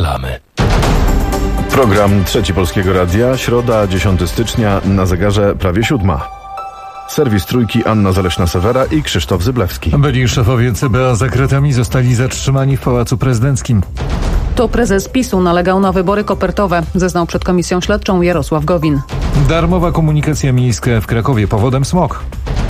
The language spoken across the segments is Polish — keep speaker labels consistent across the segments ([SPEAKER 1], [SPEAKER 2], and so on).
[SPEAKER 1] reklamy.
[SPEAKER 2] Program Trzeci Polskiego Radia, środa 10 stycznia, na zegarze prawie 7. Serwis Trójki, Anna Zaleśna-Sewera i Krzysztof Zyblewski.
[SPEAKER 3] Byli szefowie CBA za kratami zostali zatrzymani w Pałacu Prezydenckim.
[SPEAKER 4] To prezes PiS-u nalegał na wybory kopertowe, zeznał przed komisją śledczą Jarosław Gowin.
[SPEAKER 3] Darmowa komunikacja miejska w Krakowie, powodem smog.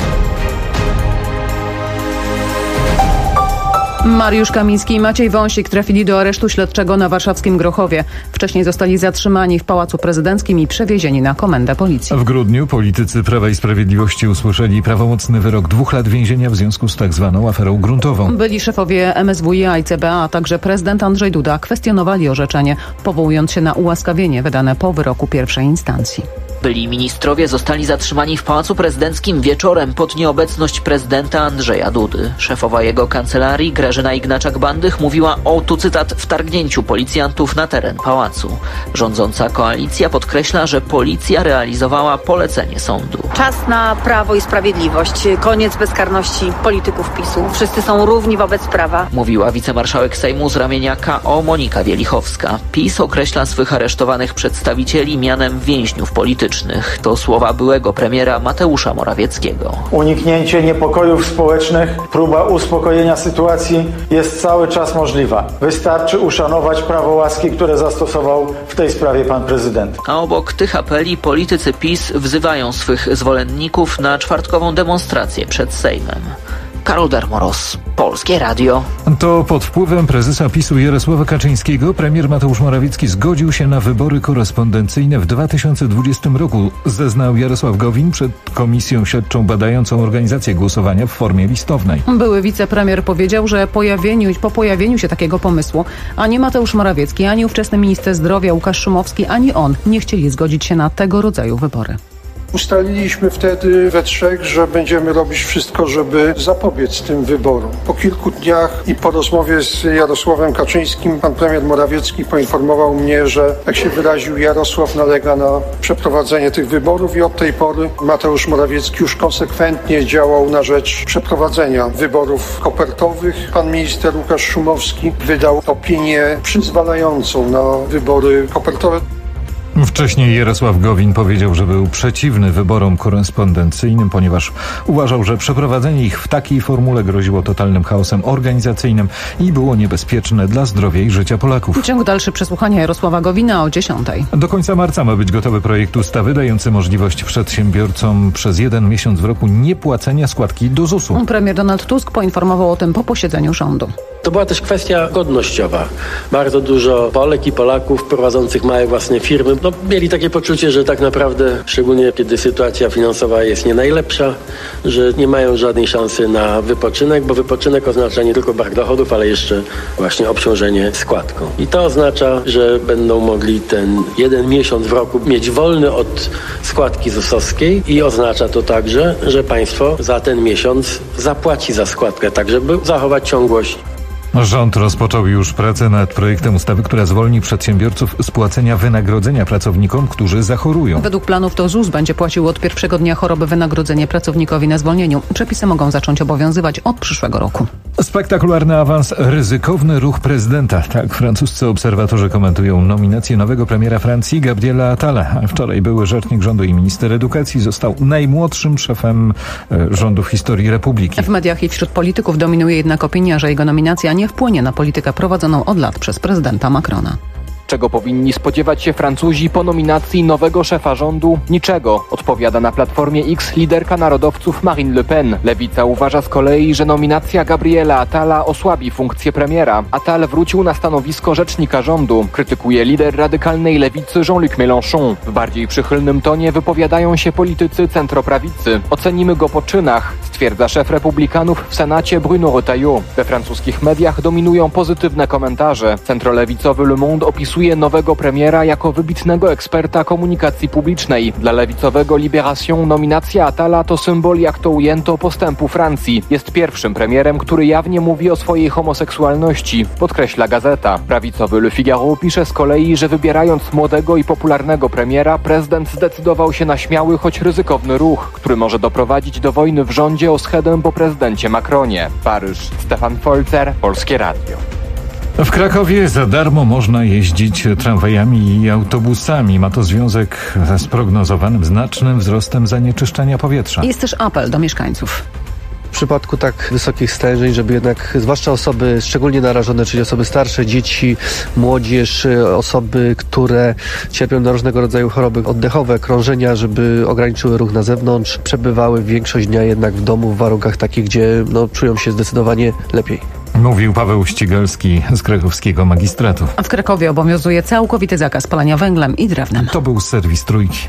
[SPEAKER 4] Mariusz Kamiński i Maciej Wąsik trafili do aresztu śledczego na warszawskim Grochowie. Wcześniej zostali zatrzymani w Pałacu Prezydenckim i przewiezieni na komendę policji.
[SPEAKER 3] W grudniu politycy Prawa i Sprawiedliwości usłyszeli prawomocny wyrok 2 lat więzienia w związku z tak zwaną aferą gruntową.
[SPEAKER 4] Byli szefowie MSWiA i CBA, a także prezydent Andrzej Duda kwestionowali orzeczenie, powołując się na ułaskawienie wydane po wyroku pierwszej instancji.
[SPEAKER 5] Byli ministrowie zostali zatrzymani w Pałacu Prezydenckim wieczorem pod nieobecność prezydenta Andrzeja Dudy. Szefowa jego kancelarii Grażyna Ignaczak-Bandych mówiła o, tu cytat, wtargnięciu policjantów na teren pałacu. Rządząca koalicja podkreśla, że policja realizowała polecenie sądu.
[SPEAKER 6] Czas na Prawo i Sprawiedliwość. Koniec bezkarności polityków PiS-u. Wszyscy są równi wobec prawa.
[SPEAKER 5] Mówiła wicemarszałek Sejmu z ramienia KO Monika Wielichowska. PiS określa swych aresztowanych przedstawicieli mianem więźniów politycznych. To słowa byłego premiera Mateusza Morawieckiego.
[SPEAKER 7] Uniknięcie niepokojów społecznych, próba uspokojenia sytuacji jest cały czas możliwa. Wystarczy uszanować prawo łaski, które zastosował w tej sprawie pan prezydent.
[SPEAKER 5] A obok tych apeli politycy PiS wzywają swych zwolenników na czwartkową demonstrację przed Sejmem. Karol Darmoros, Polskie Radio.
[SPEAKER 3] To pod wpływem prezesa PiS-u Jarosława Kaczyńskiego premier Mateusz Morawiecki zgodził się na wybory korespondencyjne w 2020 roku, zeznał Jarosław Gowin przed komisją śledczą badającą organizację głosowania w formie listownej.
[SPEAKER 4] Były wicepremier powiedział, że po pojawieniu się takiego pomysłu ani Mateusz Morawiecki, ani ówczesny minister zdrowia Łukasz Szumowski, ani on nie chcieli zgodzić się na tego rodzaju wybory.
[SPEAKER 8] Ustaliliśmy wtedy we trzech, że będziemy robić wszystko, żeby zapobiec tym wyborom. Po kilku dniach i po rozmowie z Jarosławem Kaczyńskim pan premier Morawiecki poinformował mnie, że, jak się wyraził, Jarosław nalega na przeprowadzenie tych wyborów i od tej pory Mateusz Morawiecki już konsekwentnie działał na rzecz przeprowadzenia wyborów kopertowych. Pan minister Łukasz Szumowski wydał opinię przyzwalającą na wybory kopertowe.
[SPEAKER 3] Wcześniej Jarosław Gowin powiedział, że był przeciwny wyborom korespondencyjnym, ponieważ uważał, że przeprowadzenie ich w takiej formule groziło totalnym chaosem organizacyjnym i było niebezpieczne dla zdrowia i życia Polaków.
[SPEAKER 4] Ciąg dalszy przesłuchania Jarosława Gowina o 10:00.
[SPEAKER 3] Do końca marca ma być gotowy projekt ustawy dający możliwość przedsiębiorcom przez 1 miesiąc w roku niepłacenia składki do ZUS-u.
[SPEAKER 4] Premier Donald Tusk poinformował o tym po posiedzeniu rządu.
[SPEAKER 9] To była też kwestia godnościowa. Bardzo dużo Polek i Polaków prowadzących małe własne firmy mieli takie poczucie, że tak naprawdę, szczególnie kiedy sytuacja finansowa jest nie najlepsza, że nie mają żadnej szansy na wypoczynek, bo wypoczynek oznacza nie tylko brak dochodów, ale jeszcze właśnie obciążenie składką. I to oznacza, że będą mogli ten 1 miesiąc w roku mieć wolny od składki ZUS-owskiej i oznacza to także, że państwo za ten miesiąc zapłaci za składkę, tak żeby zachować ciągłość.
[SPEAKER 3] Rząd rozpoczął już pracę nad projektem ustawy, która zwolni przedsiębiorców z płacenia wynagrodzenia pracownikom, którzy zachorują.
[SPEAKER 4] Według planów to ZUS będzie płacił od pierwszego dnia choroby wynagrodzenie pracownikowi na zwolnieniu. Przepisy mogą zacząć obowiązywać od przyszłego roku.
[SPEAKER 3] Spektakularny awans, ryzykowny ruch prezydenta. Tak francuscy obserwatorzy komentują nominację nowego premiera Francji Gabriela Attala. Wczoraj były rzecznik rządu i minister edukacji został najmłodszym szefem rządu w historii Republiki.
[SPEAKER 4] W mediach i wśród polityków dominuje jednak opinia, że jego nominacja nie wpłynie na politykę prowadzoną od lat przez prezydenta Macrona.
[SPEAKER 10] Czego powinni spodziewać się Francuzi po nominacji nowego szefa rządu? Niczego, odpowiada na Platformie X liderka narodowców Marine Le Pen. Lewica uważa z kolei, że nominacja Gabriela Attala osłabi funkcję premiera. Attal wrócił na stanowisko rzecznika rządu. Krytykuje lider radykalnej lewicy Jean-Luc Mélenchon. W bardziej przychylnym tonie wypowiadają się politycy centroprawicy. Ocenimy go po czynach, stwierdza szef republikanów w Senacie Bruno Retailleau. We francuskich mediach dominują pozytywne komentarze. Centrolewicowy Le Monde opisuje nowego premiera jako wybitnego eksperta komunikacji publicznej. Dla lewicowego Libération nominacja Attala to symbol, jak to ujęto, postępu Francji. Jest pierwszym premierem, który jawnie mówi o swojej homoseksualności, podkreśla gazeta. Prawicowy Le Figaro pisze z kolei, że wybierając młodego i popularnego premiera, prezydent zdecydował się na śmiały, choć ryzykowny ruch, który może doprowadzić do wojny w rządzie o schedę po prezydencie Macronie. Paryż, Stefan Folzer, Polskie Radio.
[SPEAKER 3] W Krakowie za darmo można jeździć tramwajami i autobusami. Ma to związek ze sprognozowanym znacznym wzrostem zanieczyszczenia powietrza.
[SPEAKER 4] Jest też apel do mieszkańców.
[SPEAKER 1] W przypadku tak wysokich stężeń, żeby jednak, zwłaszcza osoby szczególnie narażone, czyli osoby starsze, dzieci, młodzież, osoby, które cierpią na różnego rodzaju choroby oddechowe, krążenia, żeby ograniczyły ruch na zewnątrz, przebywały większość dnia jednak w domu w warunkach takich, gdzie czują się zdecydowanie lepiej.
[SPEAKER 3] Mówił Paweł Ścigalski z krakowskiego magistratu.
[SPEAKER 4] A w Krakowie obowiązuje całkowity zakaz palenia węglem i drewnem.
[SPEAKER 3] To był serwis Trójki.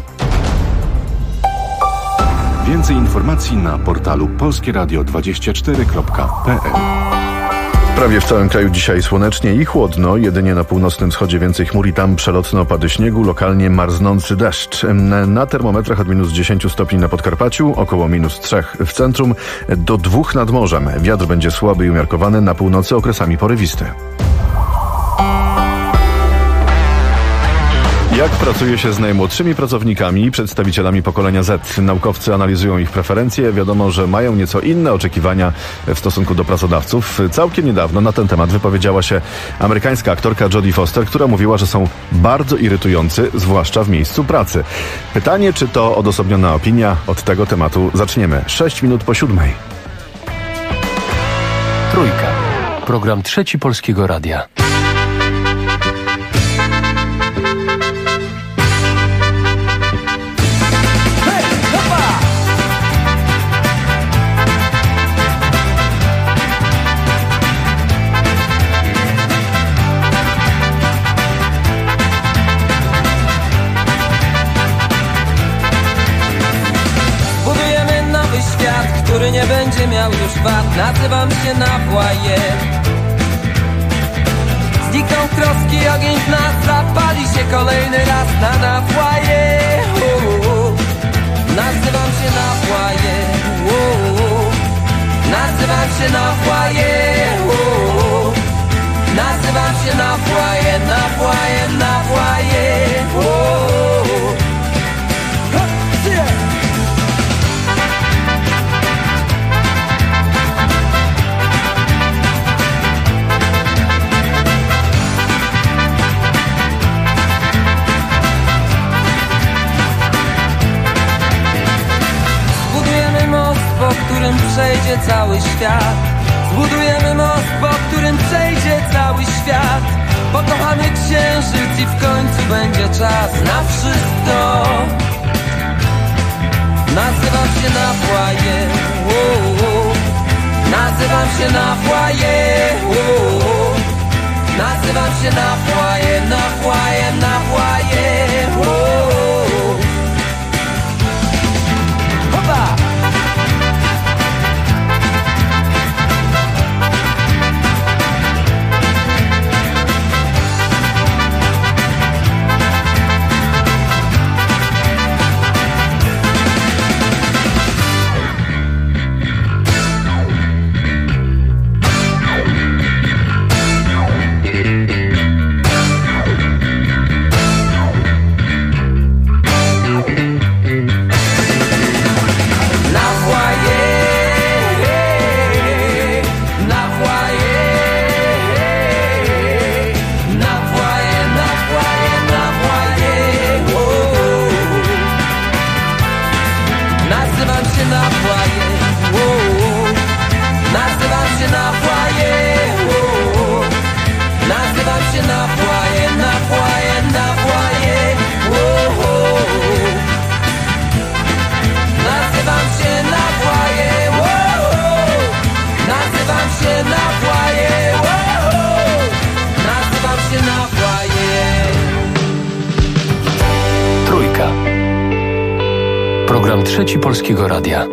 [SPEAKER 11] Więcej informacji na portalu polskieradio24.pl.
[SPEAKER 2] Prawie w całym kraju dzisiaj słonecznie i chłodno. Jedynie na północnym wschodzie więcej chmur i tam przelotne opady śniegu, lokalnie marznący deszcz. Na termometrach od minus 10 stopni na Podkarpaciu, około minus 3 w centrum, do 2 nad morzem. Wiatr będzie słaby i umiarkowany, na północy okresami porywisty. Jak pracuje się z najmłodszymi pracownikami i przedstawicielami pokolenia Z? Naukowcy analizują ich preferencje. Wiadomo, że mają nieco inne oczekiwania w stosunku do pracodawców. Całkiem niedawno na ten temat wypowiedziała się amerykańska aktorka Jodie Foster, która mówiła, że są bardzo irytujący, zwłaszcza w miejscu pracy. Pytanie, czy to odosobniona opinia? Od tego tematu zaczniemy. 6 minut po 7.
[SPEAKER 12] Trójka. Program Trzeci Polskiego Radia.
[SPEAKER 13] Który nie będzie miał już wad. Nazywam się Nawłaje. Znikną troski, ogień w nas zapali się kolejny raz na Nawłaje. Nazywam się Nawłaje. Nazywam się Nawłaje. Nazywam się Nawłaje, Nawłaje, Nawłaje. Którym przejdzie cały świat. Zbudujemy most, po którym przejdzie cały świat. Pokochamy księżyc i w końcu będzie czas na wszystko. Nazywam się Nawłaje. Nazywam się Nawłaje. Nazywam się Nawłaje, Nawłaje, Nawłaje. Hopa!
[SPEAKER 12] Program Trzeci Polskiego Radia.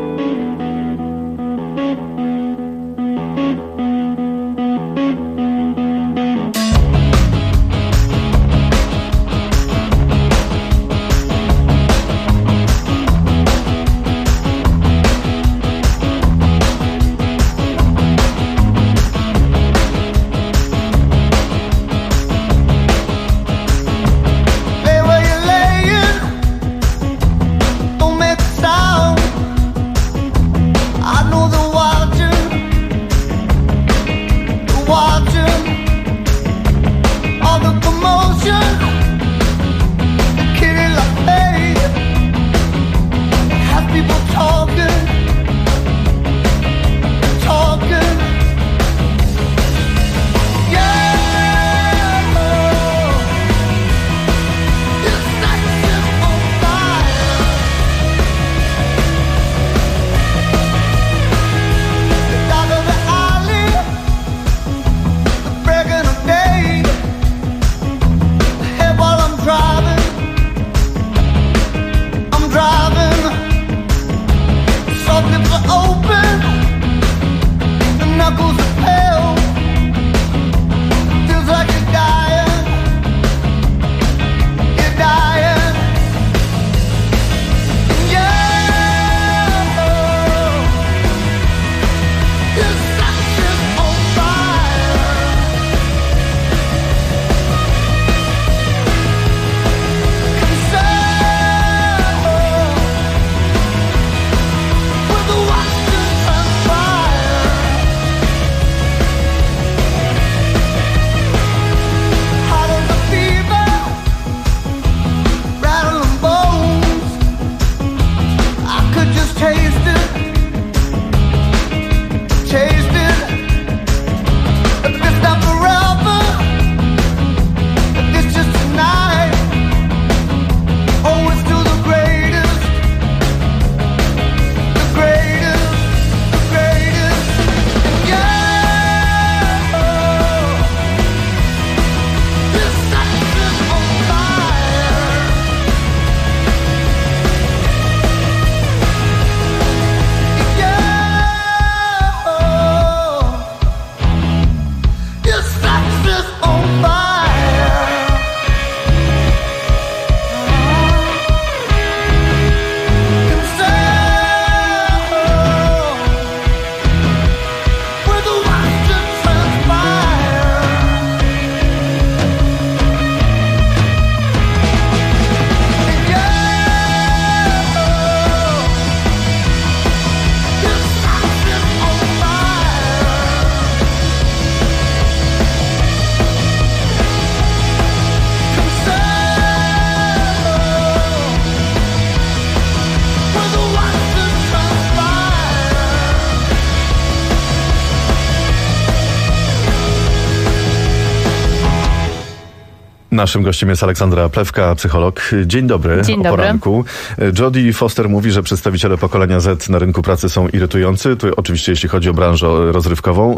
[SPEAKER 2] Naszym gościem jest Aleksandra Plewka, psycholog. Dzień dobry.
[SPEAKER 14] Dzień dobry.
[SPEAKER 2] O poranku. Jodie Foster mówi, że przedstawiciele pokolenia Z na rynku pracy są irytujący. Tu oczywiście jeśli chodzi o branżę rozrywkową.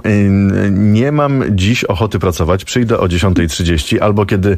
[SPEAKER 2] Nie mam dziś ochoty pracować. Przyjdę o 10:30 albo kiedy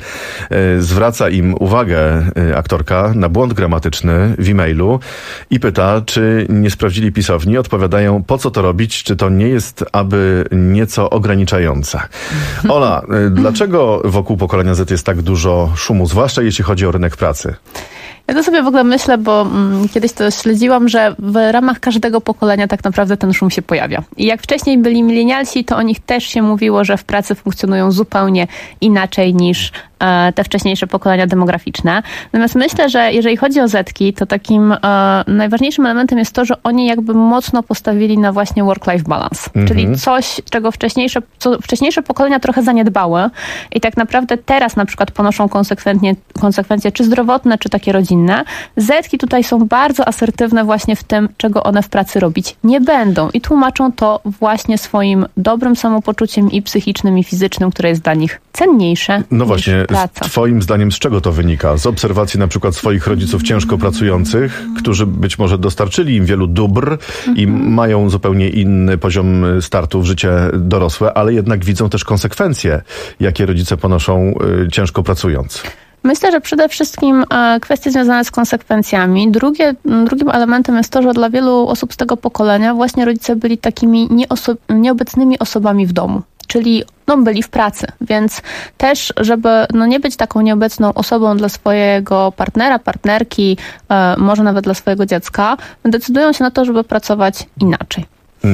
[SPEAKER 2] zwraca im uwagę aktorka na błąd gramatyczny w e-mailu i pyta, czy nie sprawdzili pisowni. Odpowiadają, po co to robić? Czy to nie jest aby nieco ograniczające? Ola, dlaczego wokół pokolenia Z jest tak dużo szumu, zwłaszcza jeśli chodzi o rynek pracy?
[SPEAKER 14] Ja to sobie w ogóle myślę, bo kiedyś to śledziłam, że w ramach każdego pokolenia tak naprawdę ten szum się pojawia. I jak wcześniej byli milenialsi, to o nich też się mówiło, że w pracy funkcjonują zupełnie inaczej niż te wcześniejsze pokolenia demograficzne. Natomiast myślę, że jeżeli chodzi o Zetki, to takim najważniejszym elementem jest to, że oni jakby mocno postawili na właśnie work-life balance. Czyli coś, czego wcześniejsze pokolenia trochę zaniedbały i tak naprawdę teraz na przykład ponoszą konsekwencje czy zdrowotne, czy takie rodzinne. Zetki tutaj są bardzo asertywne właśnie w tym, czego one w pracy robić nie będą i tłumaczą to właśnie swoim dobrym samopoczuciem i psychicznym, i fizycznym, które jest dla nich cenniejsze. No właśnie, praca.
[SPEAKER 2] Twoim zdaniem z czego to wynika? Z obserwacji na przykład swoich rodziców ciężko pracujących, którzy być może dostarczyli im wielu dóbr i mają zupełnie inny poziom startu w życie dorosłe, ale jednak widzą też konsekwencje, jakie rodzice ponoszą ciężko pracując.
[SPEAKER 14] Myślę, że przede wszystkim kwestie związane z konsekwencjami. Drugim elementem jest to, że dla wielu osób z tego pokolenia właśnie rodzice byli takimi nieobecnymi osobami w domu. Czyli byli w pracy, więc też, żeby nie być taką nieobecną osobą dla swojego partnera, partnerki, może nawet dla swojego dziecka, decydują się na to, żeby pracować inaczej.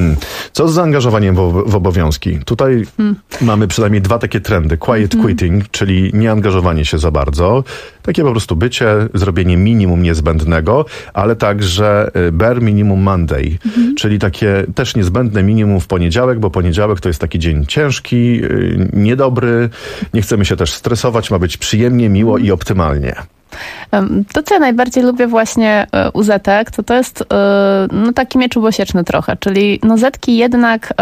[SPEAKER 2] Co z zaangażowaniem w obowiązki? Tutaj mamy przynajmniej dwa takie trendy. Quiet quitting, czyli nieangażowanie się za bardzo. Takie po prostu bycie, zrobienie minimum niezbędnego, ale także bare minimum Monday, czyli takie też niezbędne minimum w poniedziałek, bo poniedziałek to jest taki dzień ciężki, niedobry, nie chcemy się też stresować, ma być przyjemnie, miło i optymalnie.
[SPEAKER 14] To, co ja najbardziej lubię właśnie u Zetek, to jest taki miecz obosieczny trochę, czyli Zetki jednak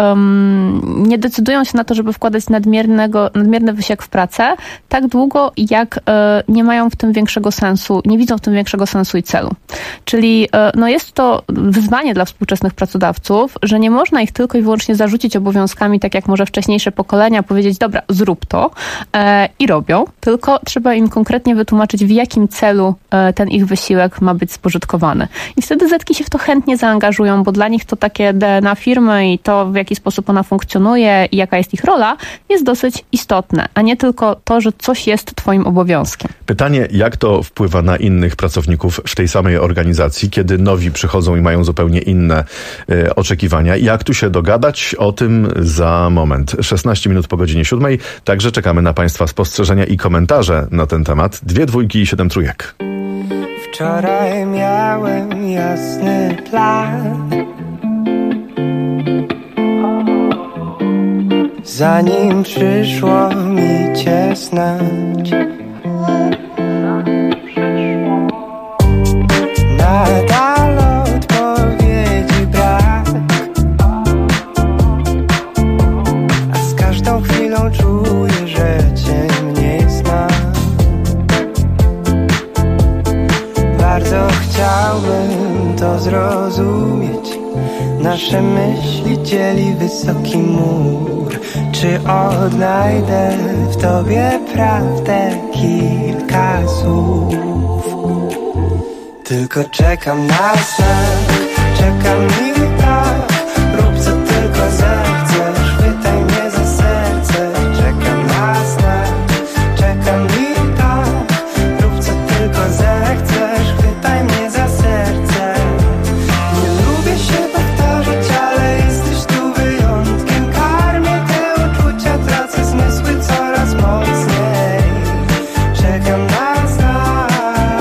[SPEAKER 14] nie decydują się na to, żeby wkładać nadmierny wysiłek w pracę tak długo, jak nie mają w tym większego sensu, nie widzą w tym większego sensu i celu. Czyli jest to wyzwanie dla współczesnych pracodawców, że nie można ich tylko i wyłącznie zarzucić obowiązkami, tak jak może wcześniejsze pokolenia, powiedzieć, dobra, zrób to i robią, tylko trzeba im konkretnie wytłumaczyć, w jakim celu ten ich wysiłek ma być spożytkowany. I wtedy Zetki się w to chętnie zaangażują, bo dla nich to takie DNA firmy i to, w jaki sposób ona funkcjonuje i jaka jest ich rola, jest dosyć istotne, a nie tylko to, że coś jest twoim obowiązkiem.
[SPEAKER 2] Pytanie, jak to wpływa na innych pracowników w tej samej organizacji, kiedy nowi przychodzą i mają zupełnie inne oczekiwania. Jak tu się dogadać? O tym za moment. 16 minut po godzinie 7. Także czekamy na Państwa spostrzeżenia i komentarze na ten temat. 2 dwójki i 7 trójek.
[SPEAKER 13] Wczoraj miałem jasny plan, zanim przyszło mi cię znać. Nadal odpowiedzi brak, a z każdą chwilą czuję, że cię mniej znam. Bardzo chciałbym to zrozumieć. Nasze myśli dzieli wysoki mur. Czy odnajdę w tobie prawdę kilka słów? Tylko czekam na znak, czekam i tak. Rób co tylko zechcesz, chwytaj mnie za serce. Czekam na znak, czekam i tak. Rób co tylko zechcesz, chwytaj mnie za serce. Nie lubię się powtarzać, ale jesteś tu wyjątkiem. Karmię te uczucia, tracę zmysły coraz mocniej. Czekam na znak.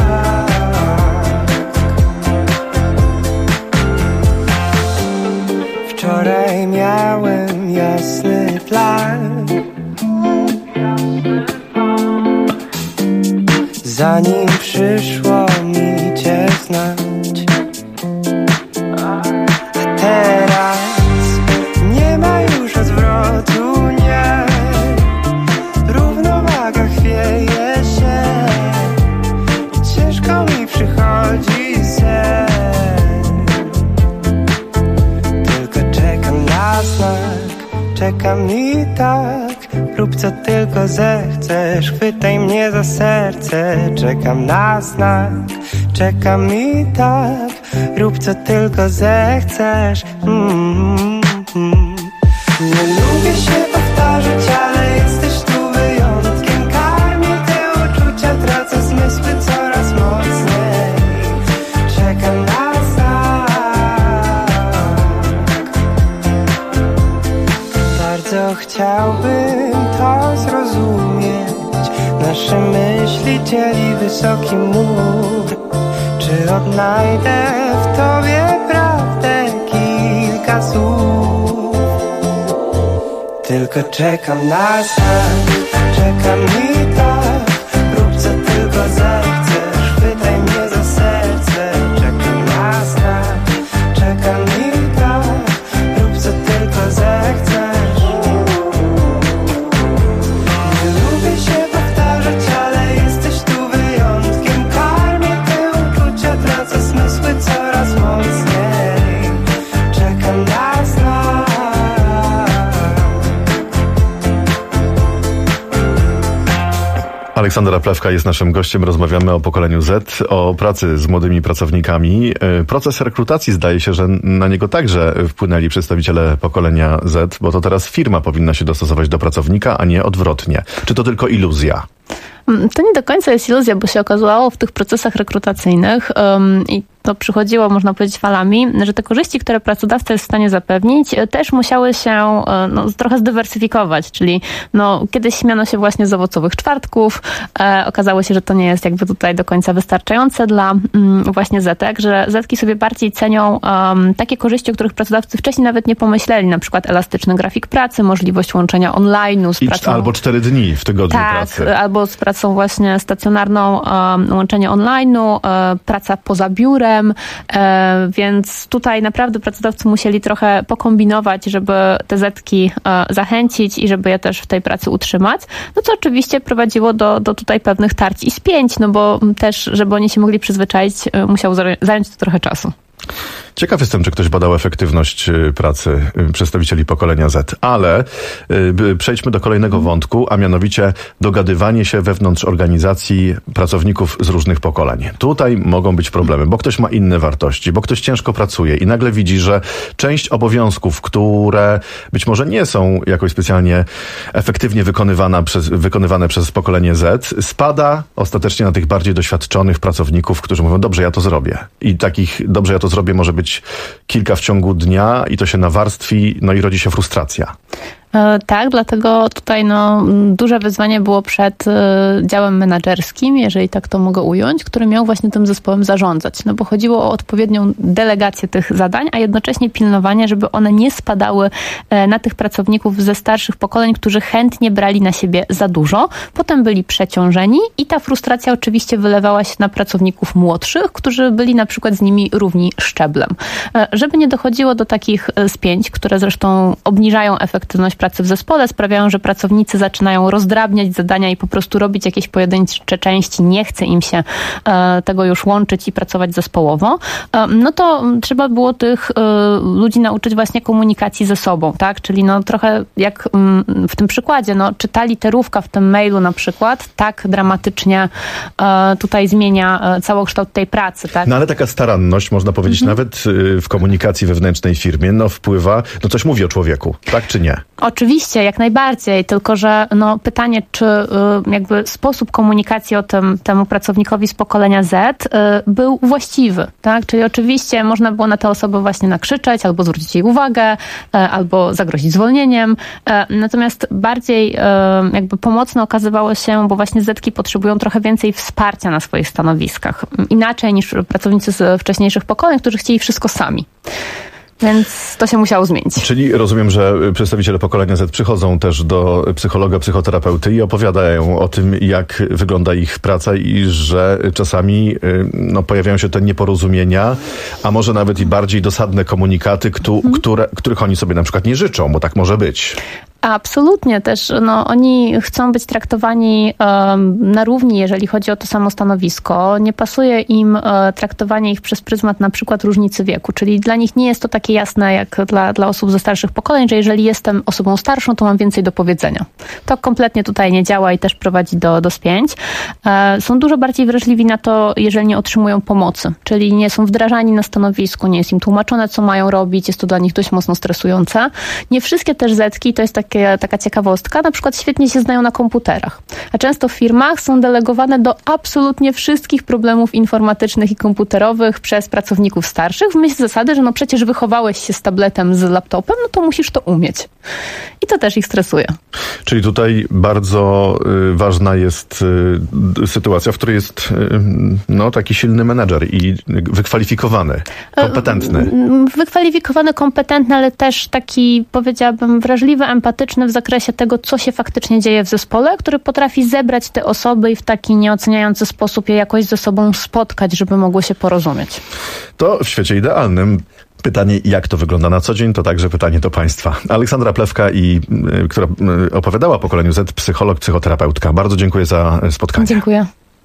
[SPEAKER 13] Wczoraj miałem jasny plan, zanim przyszło mi cię znać. A teraz nie ma już odwrotu, nie. Równowaga chwieje
[SPEAKER 15] tylko zechcesz, chwytaj mnie za serce. Czekam na znak, czekam i tak. Rób co tylko zechcesz. Nie lubię się powtarzać, ale jesteś tu wyjątkiem. Karmię te uczucia, tracę zmysły coraz mocniej. Czekam na znak. Bardzo chciałbym to zrozumieć. Nasze myśli dzieli wysoki mur. Czy odnajdę w tobie prawdę kilka słów? Tylko czekam na znak, czekam i tak. Rób co tylko zechcesz, chwytaj mnie za serce. Czekam na znak, czekam i tak. Rób co tylko zechcesz. Nie lubię się powtarzać, ale jesteś tu wyjątkiem. Karmię te uczucia, tracę zmysły coraz mocniej. Czekam na znak.
[SPEAKER 2] Aleksandra Plewka jest naszym gościem. Rozmawiamy o pokoleniu Z, o pracy z młodymi pracownikami. Proces rekrutacji, zdaje się, że na niego także wpłynęli przedstawiciele pokolenia Z, bo to teraz firma powinna się dostosować do pracownika, a nie odwrotnie. Czy to tylko iluzja?
[SPEAKER 14] To nie do końca jest iluzja, bo się okazało w tych procesach rekrutacyjnych i to przychodziło, można powiedzieć, falami, że te korzyści, które pracodawca jest w stanie zapewnić, też musiały się trochę zdywersyfikować, czyli kiedyś śmiano się właśnie z owocowych czwartków, okazało się, że to nie jest jakby tutaj do końca wystarczające dla właśnie zetek, że zetki sobie bardziej cenią takie korzyści, o których pracodawcy wcześniej nawet nie pomyśleli, na przykład elastyczny grafik pracy, możliwość łączenia online'u z pracą.
[SPEAKER 2] Albo 4 dni w tygodniu pracy.
[SPEAKER 14] Tak, albo z pracą właśnie stacjonarną, łączenie online'u, praca poza biurem, więc tutaj naprawdę pracodawcy musieli trochę pokombinować, żeby te zetki zachęcić i żeby je też w tej pracy utrzymać. Co oczywiście prowadziło do tutaj pewnych tarć i spięć, bo też, żeby oni się mogli przyzwyczaić, musiało zająć to trochę czasu.
[SPEAKER 2] Ciekaw jestem, czy ktoś badał efektywność pracy przedstawicieli pokolenia Z, ale przejdźmy do kolejnego wątku, a mianowicie dogadywanie się wewnątrz organizacji pracowników z różnych pokoleń. Tutaj mogą być problemy, bo ktoś ma inne wartości, bo ktoś ciężko pracuje i nagle widzi, że część obowiązków, które być może nie są jakoś specjalnie efektywnie wykonywane przez pokolenie Z, spada ostatecznie na tych bardziej doświadczonych pracowników, którzy mówią, dobrze, ja to zrobię. I takich, dobrze, ja to zrobię, może być kilka w ciągu dnia i to się nawarstwi, i rodzi się frustracja.
[SPEAKER 14] Tak, dlatego tutaj duże wyzwanie było przed działem menedżerskim, jeżeli tak to mogę ująć, który miał właśnie tym zespołem zarządzać. Bo chodziło o odpowiednią delegację tych zadań, a jednocześnie pilnowanie, żeby one nie spadały na tych pracowników ze starszych pokoleń, którzy chętnie brali na siebie za dużo. Potem byli przeciążeni i ta frustracja oczywiście wylewała się na pracowników młodszych, którzy byli na przykład z nimi równi szczeblem. Żeby nie dochodziło do takich spięć, które zresztą obniżają efektywność pracy w zespole, sprawiają, że pracownicy zaczynają rozdrabniać zadania i po prostu robić jakieś pojedyncze części, nie chce im się tego już łączyć i pracować zespołowo, to trzeba było tych ludzi nauczyć właśnie komunikacji ze sobą, tak? Czyli trochę jak w tym przykładzie, czy ta literówka w tym mailu na przykład tak dramatycznie tutaj zmienia całokształt tej pracy, tak?
[SPEAKER 2] Ale taka staranność, można powiedzieć, nawet w komunikacji wewnętrznej w firmie, wpływa, coś mówi o człowieku, tak czy nie?
[SPEAKER 14] Oczywiście, jak najbardziej, tylko że pytanie, czy jakby sposób komunikacji temu pracownikowi z pokolenia Z był właściwy, tak? Czyli oczywiście można było na tę osobę właśnie nakrzyczeć, albo zwrócić jej uwagę, albo zagrozić zwolnieniem. Natomiast bardziej jakby pomocne okazywało się, bo właśnie Zetki potrzebują trochę więcej wsparcia na swoich stanowiskach. Inaczej niż pracownicy z wcześniejszych pokoleń, którzy chcieli wszystko sami. Więc to się musiało zmienić.
[SPEAKER 2] Czyli rozumiem, że przedstawiciele pokolenia Z przychodzą też do psychologa, psychoterapeuty i opowiadają o tym, jak wygląda ich praca i że czasami pojawiają się te nieporozumienia, a może nawet i bardziej dosadne komunikaty, których oni sobie na przykład nie życzą, bo tak może być.
[SPEAKER 14] Absolutnie też. Oni chcą być traktowani na równi, jeżeli chodzi o to samo stanowisko. Nie pasuje im traktowanie ich przez pryzmat na przykład różnicy wieku, czyli dla nich nie jest to takie jasne jak dla osób ze starszych pokoleń, że jeżeli jestem osobą starszą, to mam więcej do powiedzenia. To kompletnie tutaj nie działa i też prowadzi do spięć. Są dużo bardziej wrażliwi na to, jeżeli nie otrzymują pomocy, czyli nie są wdrażani na stanowisku, nie jest im tłumaczone, co mają robić, jest to dla nich dość mocno stresujące. Nie wszystkie też zetki, to jest taka ciekawostka, na przykład świetnie się znają na komputerach, a często w firmach są delegowane do absolutnie wszystkich problemów informatycznych i komputerowych przez pracowników starszych w myśl zasady, że przecież wychowałeś się z tabletem, z laptopem, to musisz to umieć. I to też ich stresuje.
[SPEAKER 2] Czyli tutaj bardzo ważna jest sytuacja, w której jest taki silny menedżer i wykwalifikowany, kompetentny.
[SPEAKER 14] Wykwalifikowany, kompetentny, ale też taki, powiedziałabym, wrażliwy, empatyczny w zakresie tego, co się faktycznie dzieje w zespole, który potrafi zebrać te osoby i w taki nieoceniający sposób je jakoś ze sobą spotkać, żeby mogło się porozumieć.
[SPEAKER 2] To w świecie idealnym. Pytanie, jak to wygląda na co dzień, to także pytanie do Państwa. Aleksandra Plewka, która opowiadała pokoleniu Z, psycholog, psychoterapeutka. Bardzo dziękuję za spotkanie.
[SPEAKER 14] Dziękuję.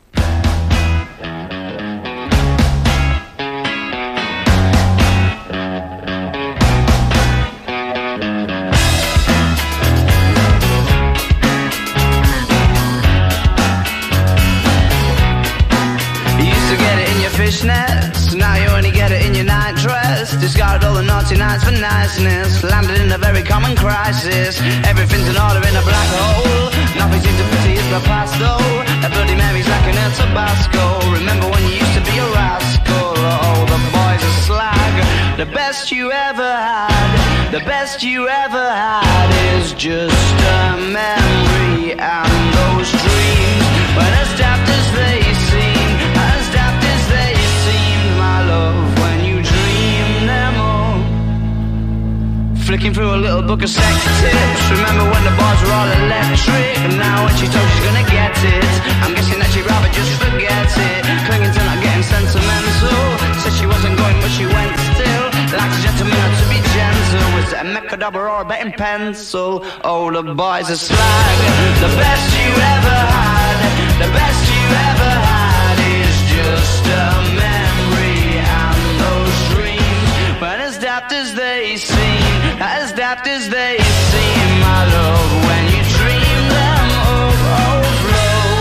[SPEAKER 16] Now you only get it in your night dress. Discarded all the naughty nights for niceness. Landed in a very common crisis. Everything's in order in a black hole. Nothing seems to pity is the past though. A Bloody Mary's like an El Tabasco. Remember when you used to be a rascal? Oh, the boys are slag. The best you ever had. The best you ever had is just a memory. And those dreams, when as daft as they seem, as daft as they seemed, my love, when you dream them all. Flicking through a little book of sex tips. Remember when the bars were all electric? And now when she told she's gonna get it, I'm guessing that she'd rather just forget it. Clinging to not getting sentimental. Said she wasn't going but she went still. Like a gentleman had to be gentle. Was it a Mechadobber or a betting pencil? Oh, the boys are slag. The best you ever had, the best you ever had is just a memory. And those dreams, when as daft as they seem, as daft as they seem, my love, when you dream them overflow.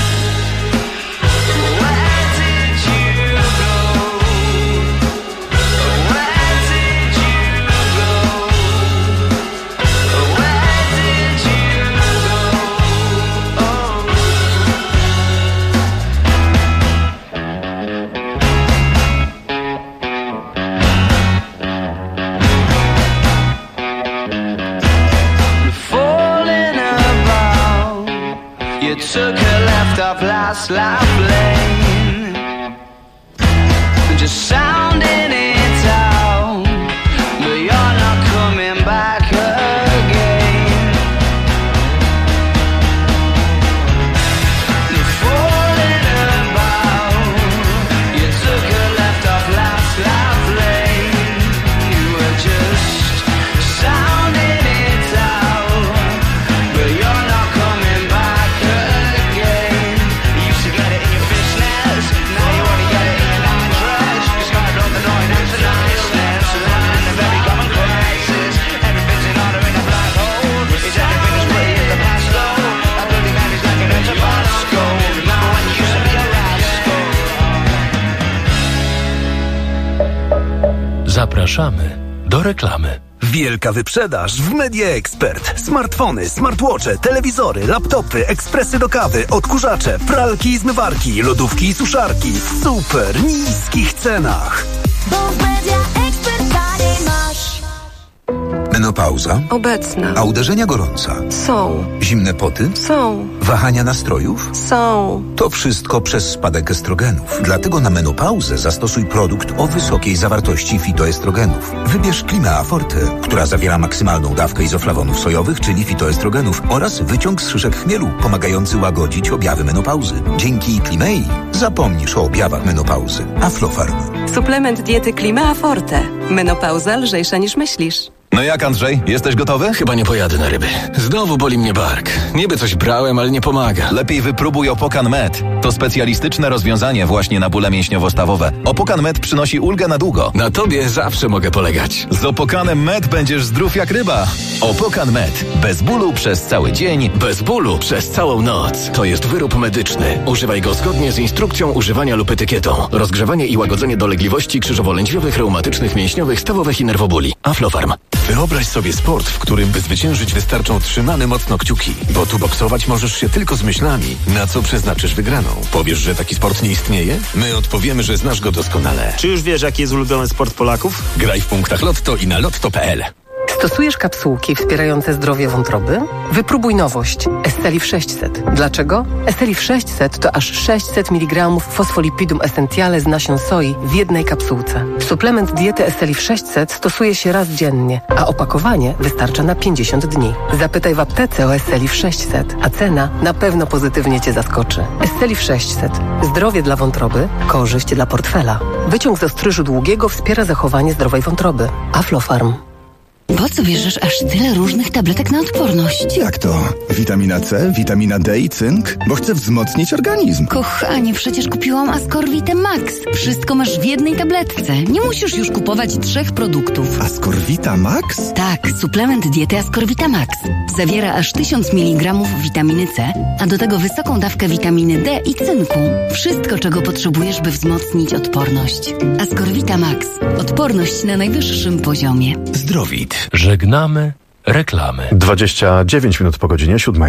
[SPEAKER 16] Where did you go? Where did you go? Where did you go? Falling about, you took a left off last life lane, just sounding it out, but you're not coming back again. Falling about, you took a left off last life lane, you were just sounding it out, but you're not coming back again. You used to get it in your fishnets, now you only get it in your nightdress. You started on the noise and the niceness, landing in a very common crisis. Everything's in order in a black hole. Is everything as pretty as the past though? A Bloody Mary's like an El Tabasco. Remember when you used to be a rascal?
[SPEAKER 12] Zapraszamy do reklamy.
[SPEAKER 17] Wielka wyprzedaż w Media Expert. Smartfony, smartwatche, telewizory, laptopy, ekspresy do kawy, odkurzacze, pralki i zmywarki, lodówki i suszarki w super niskich cenach.
[SPEAKER 18] Bo w Media Expert taniej masz.
[SPEAKER 19] Menopauza?
[SPEAKER 18] Obecna.
[SPEAKER 19] A uderzenia gorąca?
[SPEAKER 18] Są.
[SPEAKER 19] Zimne poty?
[SPEAKER 18] Są.
[SPEAKER 19] Wahania nastrojów?
[SPEAKER 18] Są.
[SPEAKER 19] To wszystko przez spadek estrogenów. Dlatego na menopauzę zastosuj produkt o wysokiej zawartości fitoestrogenów. Wybierz Climea Forte, która zawiera maksymalną dawkę izoflawonów sojowych, czyli fitoestrogenów oraz wyciąg z szyszek chmielu, pomagający łagodzić objawy menopauzy. Dzięki Climei zapomnisz o objawach menopauzy. Aflofarm.
[SPEAKER 18] Suplement diety Climea Forte. Menopauza lżejsza niż myślisz.
[SPEAKER 20] No jak, Andrzej? Jesteś gotowy?
[SPEAKER 12] Chyba nie pojadę na ryby. Znowu boli mnie bark. Niby coś brałem, ale nie pomaga.
[SPEAKER 20] Lepiej wypróbuj Opokan Med. To specjalistyczne rozwiązanie właśnie na bóle mięśniowo-stawowe. Opokan Med przynosi ulgę na długo.
[SPEAKER 12] Na tobie zawsze mogę polegać.
[SPEAKER 20] Z Opokanem Med będziesz zdrów jak ryba. Opokan Med. Bez bólu przez cały dzień.
[SPEAKER 12] Bez bólu przez całą noc. To jest wyrób medyczny. Używaj go zgodnie z instrukcją używania lub etykietą. Rozgrzewanie i łagodzenie dolegliwości krzyżowo-lędźwiowych, reumatycznych, mięśniowych, stawowych i nerwobóli. Aflofarm.
[SPEAKER 21] Wyobraź sobie sport, w którym by zwyciężyć wystarczą trzymane mocno kciuki, bo tu boksować możesz się tylko z myślami, na co przeznaczysz wygraną. Powiesz, że taki sport nie istnieje? My odpowiemy, że znasz go doskonale.
[SPEAKER 22] Czy już wiesz, jaki jest ulubiony sport Polaków?
[SPEAKER 21] Graj w punktach Lotto i na lotto.pl.
[SPEAKER 23] Stosujesz kapsułki wspierające zdrowie wątroby? Wypróbuj nowość Estelif 600. Dlaczego? Estelif 600 to aż 600 mg fosfolipidum essentiale z nasion soi w jednej kapsułce. Suplement diety Estelif 600 stosuje się raz dziennie, a opakowanie wystarcza na 50 dni. Zapytaj w aptece o Estelif 600, a cena na pewno pozytywnie Cię zaskoczy. Estelif 600. Zdrowie dla wątroby, korzyść dla portfela. Wyciąg z ostryżu długiego wspiera zachowanie zdrowej wątroby. Aflofarm.
[SPEAKER 24] Po co bierzesz aż tyle różnych tabletek na odporność?
[SPEAKER 25] Jak to? Witamina C, witamina D i cynk? Bo chcę wzmocnić organizm.
[SPEAKER 24] Kochanie, przecież kupiłam Ascorvite Max. Wszystko masz w jednej tabletce. Nie musisz już kupować 3 produktów.
[SPEAKER 25] Ascorvita Max?
[SPEAKER 24] Tak, suplement diety Ascorvita Max. Zawiera aż 1000 mg witaminy C, a do tego wysoką dawkę witaminy D i cynku. Wszystko, czego potrzebujesz, by wzmocnić odporność. Ascorvita Max. Odporność na najwyższym poziomie.
[SPEAKER 21] Zdrowit.
[SPEAKER 12] Żegnamy reklamy.
[SPEAKER 2] 29 minut po godzinie 7.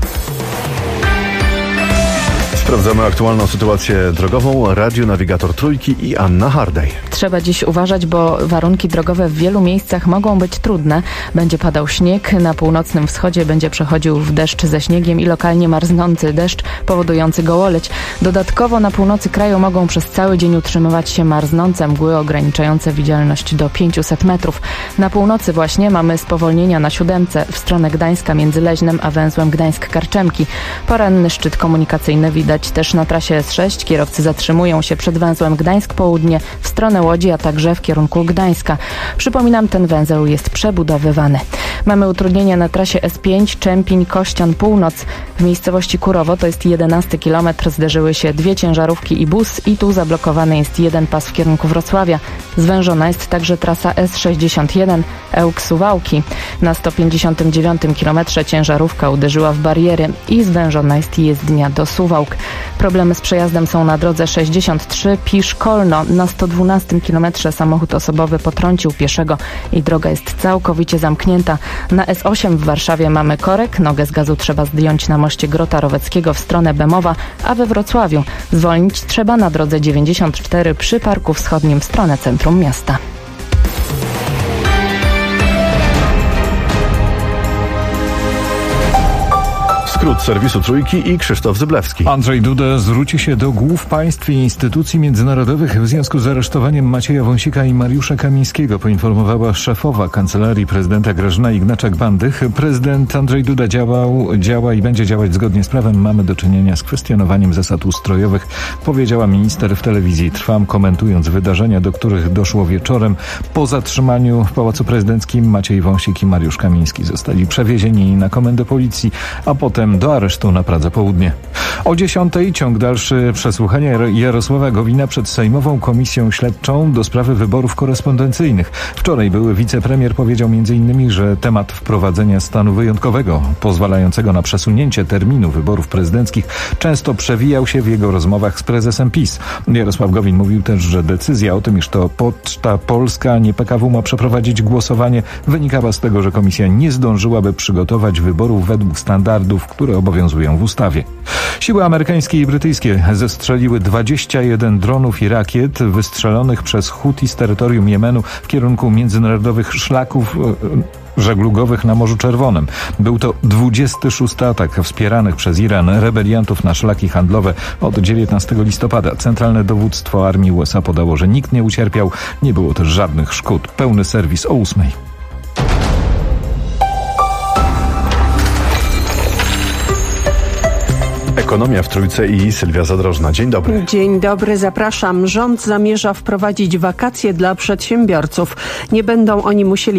[SPEAKER 2] Sprawdzamy aktualną sytuację drogową. Radionawigator Trójki i Anna Hardej.
[SPEAKER 26] Trzeba dziś uważać, bo warunki drogowe w wielu miejscach mogą być trudne. Będzie padał śnieg, na północnym wschodzie będzie przechodził w deszcz ze śniegiem i lokalnie marznący deszcz powodujący gołoleć. Dodatkowo na północy kraju mogą przez cały dzień utrzymywać się marznące mgły ograniczające widzialność do 500 metrów. Na północy właśnie mamy spowolnienia na 7 w stronę Gdańska między Leźnem a węzłem Gdańsk-Karczemki. Poranny szczyt komunikacyjny widać też na trasie S6. Kierowcy zatrzymują się przed węzłem Gdańsk Południe w stronę Łodzi, a także w kierunku Gdańska. Przypominam, ten węzeł jest przebudowywany. Mamy utrudnienia na trasie S5 Czempiń-Kościan Północ. W miejscowości Kurowo, to jest 11 km, zderzyły się 2 ciężarówki i bus i tu zablokowany jest jeden pas w kierunku Wrocławia. Zwężona jest także trasa S61 Ełk-Suwałki. Na 159 km ciężarówka uderzyła w bariery i zwężona jest jezdnia do Suwałk. Problemy z przejazdem są na drodze 63 Pisz-Kolno. Na 112 km samochód osobowy potrącił pieszego i droga jest całkowicie zamknięta. Na S8 w Warszawie mamy korek. Nogę z gazu trzeba zdjąć na moście Grota Roweckiego w stronę Bemowa, a we Wrocławiu zwolnić trzeba na drodze 94 przy Parku Wschodnim w stronę centrum miasta.
[SPEAKER 2] Skrót serwisu Trójki i Krzysztof Zyblewski.
[SPEAKER 3] Andrzej Duda zwróci się do głów państw i instytucji międzynarodowych w związku z aresztowaniem Macieja Wąsika i Mariusza Kamińskiego, poinformowała szefowa Kancelarii Prezydenta Grażyna Ignaczak-Bandych. Prezydent Andrzej Duda działa i będzie działać zgodnie z prawem. Mamy do czynienia z kwestionowaniem zasad ustrojowych, powiedziała minister w telewizji Trwam, komentując wydarzenia, do których doszło wieczorem. Po zatrzymaniu w Pałacu Prezydenckim Maciej Wąsik i Mariusz Kamiński zostali przewiezieni na komendę policji, a potem do aresztu na Pradze Południe. O 10:00 ciąg dalszy przesłuchania Jarosława Gowina przed Sejmową Komisją Śledczą do sprawy wyborów korespondencyjnych. Wczoraj były wicepremier powiedział m.in., że temat wprowadzenia stanu wyjątkowego, pozwalającego na przesunięcie terminu wyborów prezydenckich, często przewijał się w jego rozmowach z prezesem PiS. Jarosław Gowin mówił też, że decyzja o tym, iż to Poczta Polska, a nie PKW ma przeprowadzić głosowanie, wynikała z tego, że komisja nie zdążyłaby przygotować wyborów według standardów, które obowiązują w ustawie. Siły amerykańskie i brytyjskie zestrzeliły 21 dronów i rakiet wystrzelonych przez Huti z terytorium Jemenu w kierunku międzynarodowych szlaków żeglugowych na Morzu Czerwonym. Był to 26 atak wspieranych przez Iran rebeliantów na szlaki handlowe od 19 listopada. Centralne Dowództwo Armii USA podało, że nikt nie ucierpiał, nie było też żadnych szkód. Pełny serwis o 8:00.
[SPEAKER 2] Ekonomia w Trójce i Sylwia Zadrożna. Dzień dobry.
[SPEAKER 27] Dzień dobry, zapraszam. Rząd zamierza wprowadzić wakacje dla przedsiębiorców. Nie będą oni musieli